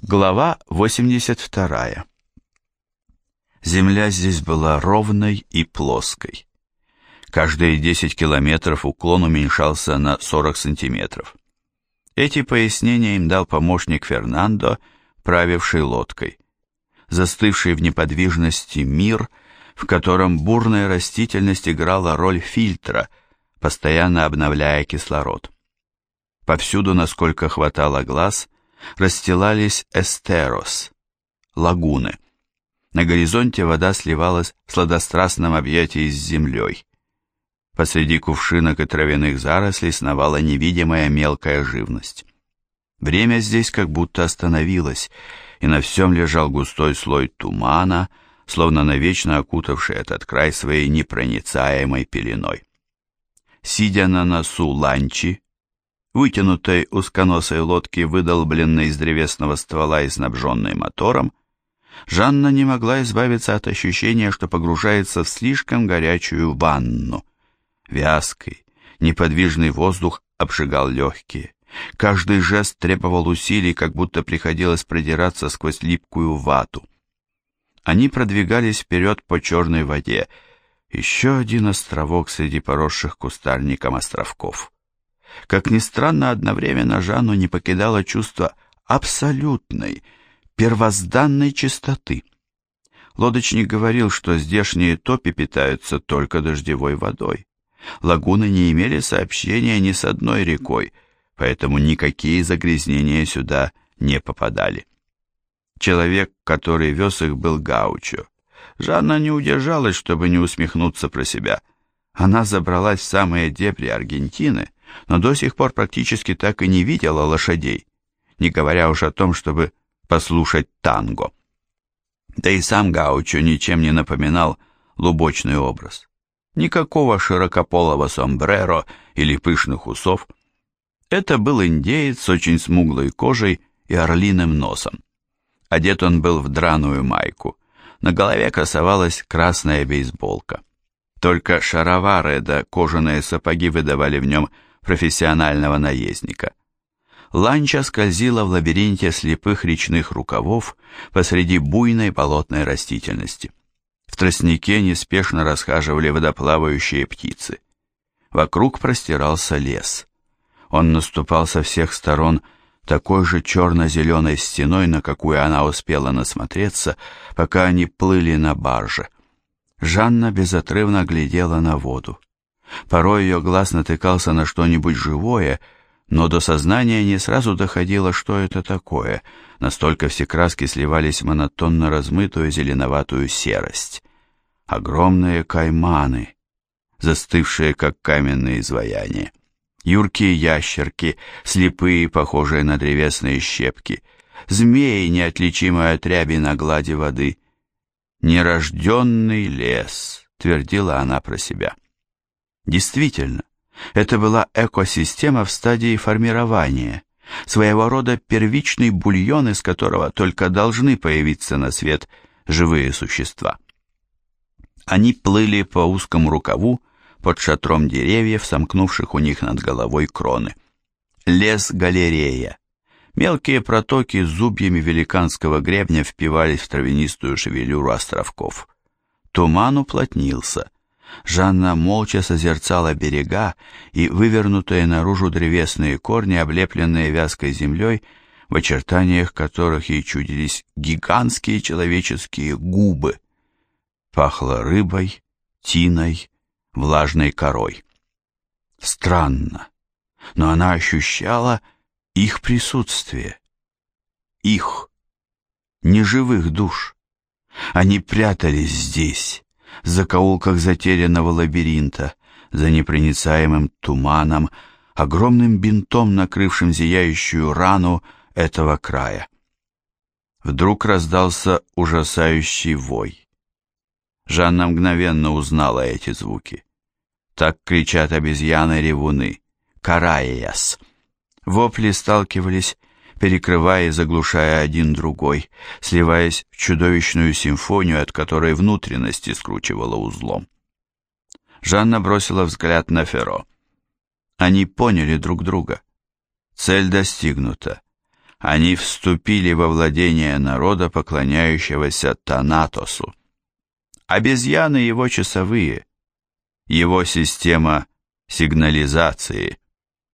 Глава 82. Земля здесь была ровной и плоской. Каждые 10 километров уклон уменьшался на 40 сантиметров. Эти пояснения им дал помощник Фернандо, правивший лодкой. Застывший в неподвижности мир, в котором бурная растительность играла роль фильтра, постоянно обновляя кислород. Повсюду, насколько хватало глаз, расстилались эстерос, лагуны. На горизонте вода сливалась в сладострастном объятии с землей. Посреди кувшинок и травяных зарослей сновала невидимая мелкая живность. Время здесь как будто остановилось, и на всем лежал густой слой тумана, словно навечно окутавший этот край своей непроницаемой пеленой. Сидя на носу ланчи, вытянутой узконосой лодки, выдолбленной из древесного ствола и снабженной мотором, Жанна не могла избавиться от ощущения, что погружается в слишком горячую ванну. Вязкий, неподвижный воздух обжигал легкие. Каждый жест требовал усилий, как будто приходилось продираться сквозь липкую вату. Они продвигались вперед по черной воде, еще один островок среди поросших кустарником островков. Как ни странно, одновременно Жанну не покидало чувство абсолютной, первозданной чистоты. Лодочник говорил, что здешние топи питаются только дождевой водой. Лагуны не имели сообщения ни с одной рекой, поэтому никакие загрязнения сюда не попадали. Человек, который вез их, был гаучо. Жанна не удержалась, чтобы не усмехнуться про себя. Она забралась в самые дебри Аргентины, но до сих пор практически так и не видела лошадей, не говоря уж о том, чтобы послушать танго. Да и сам гаучо ничем не напоминал лубочный образ. Никакого широкополого сомбреро или пышных усов. Это был индеец с очень смуглой кожей и орлиным носом. Одет он был в драную майку. На голове красовалась красная бейсболка. Только шаровары да кожаные сапоги выдавали в нем профессионального наездника. Ланча скользила в лабиринте слепых речных рукавов посреди буйной болотной растительности. В тростнике неспешно расхаживали водоплавающие птицы. Вокруг простирался лес. Он наступал со всех сторон такой же черно-зеленой стеной, на какую она успела насмотреться, пока они плыли на барже. Жанна безотрывно глядела на воду. Порой ее глаз натыкался на что-нибудь живое, но до сознания не сразу доходило, что это такое, настолько все краски сливались в монотонно размытую зеленоватую серость. Огромные кайманы, застывшие как каменные изваяния. Юркие ящерки, слепые, похожие на древесные щепки, змеи, неотличимые от ряби на глади воды. «Нерожденный лес», — твердила она про себя. Действительно, это была экосистема в стадии формирования, своего рода первичный бульон, из которого только должны появиться на свет живые существа. Они плыли по узкому рукаву под шатром деревьев, сомкнувших у них над головой кроны. Лес-галерея. Мелкие протоки с зубьями великанского гребня впивались в травянистую шевелюру островков. Туман уплотнился. Жанна молча созерцала берега и вывернутые наружу древесные корни, облепленные вязкой землей, в очертаниях которых ей чудились гигантские человеческие губы. Пахло рыбой, тиной, влажной корой. Странно, но она ощущала их присутствие. Их, неживых душ. Они прятались здесь, в закоулках затерянного лабиринта, за непроницаемым туманом, огромным бинтом, накрывшим зияющую рану этого края. Вдруг раздался ужасающий вой. Жанна мгновенно узнала эти звуки. Так кричат обезьяны-ревуны, караияс. Вопли сталкивались, перекрывая и заглушая один другой, сливаясь в чудовищную симфонию, от которой внутренности скручивало узлом. Жанна бросила взгляд на Ферро. Они поняли друг друга. Цель достигнута. Они вступили во владение народа, поклоняющегося Танатосу. Обезьяны его часовые, его система сигнализации.